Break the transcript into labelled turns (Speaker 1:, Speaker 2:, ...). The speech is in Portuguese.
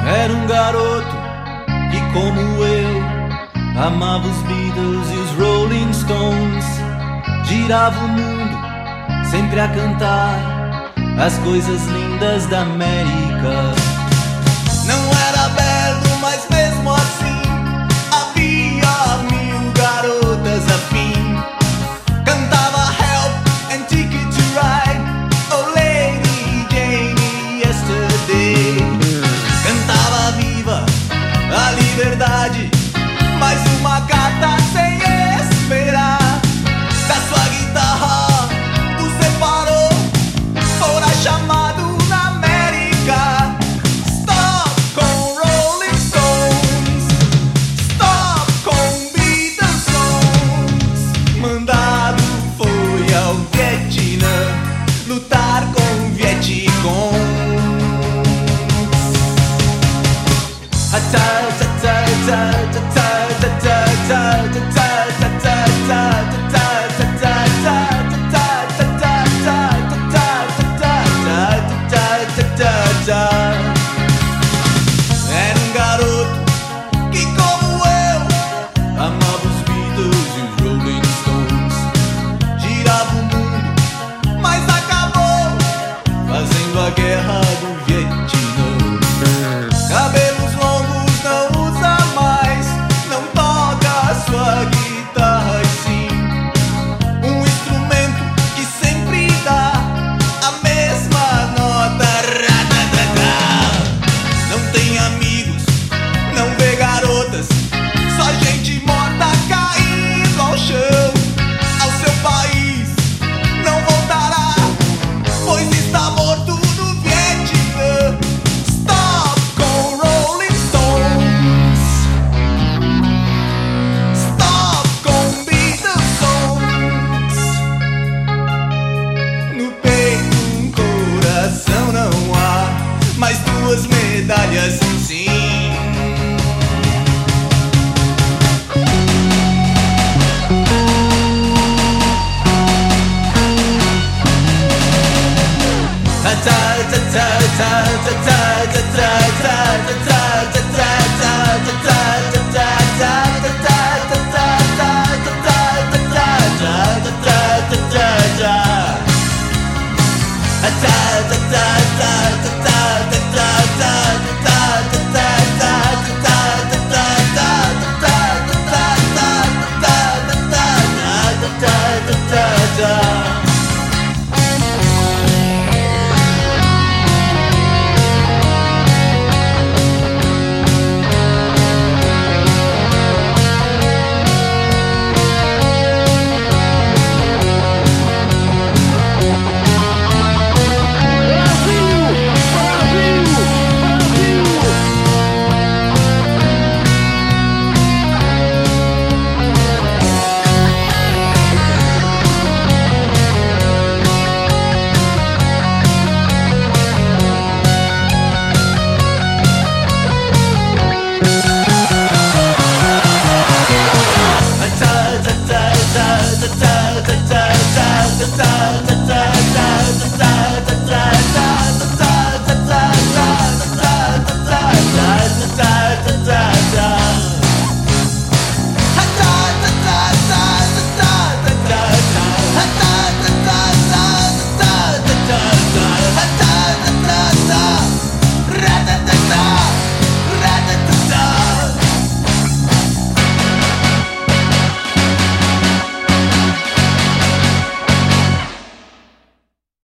Speaker 1: Era um garoto que, como eu, amava os Beatles e os Rolling Stones. Girava o mundo sempre a cantar as coisas lindas da América. Não era belo, mas mesmo assim havia 1000 garotas afim. Cantava Help and Ticket to Ride, Oh Lady Jane Yesterday. Cantava Viva a Liberdade, mais uma carta sem esperar. Da sua guitarra o separou, fora chamado na América. Stop com Rolling Stones, stop com Beatles Songs. Mandado foi ao Vietnã lutar com Vietcong. Era um garoto que, como eu, amava os Beatles e os Rolling Stones. Girava o mundo, mas acabou fazendo a guerra do Vietnã. Cabelos longos não usa mais, não toca a sua guitarra e sim um instrumento que sempre dá a mesma nota. Não tem amigos, não vê garotas, só gente morta caindo ao chão. Ao seu país não voltará, pois está morto no Vietnã. Stop com Rolling Stones, stop com Beatles Songs. No peito um coração não há, mas 2 medalhas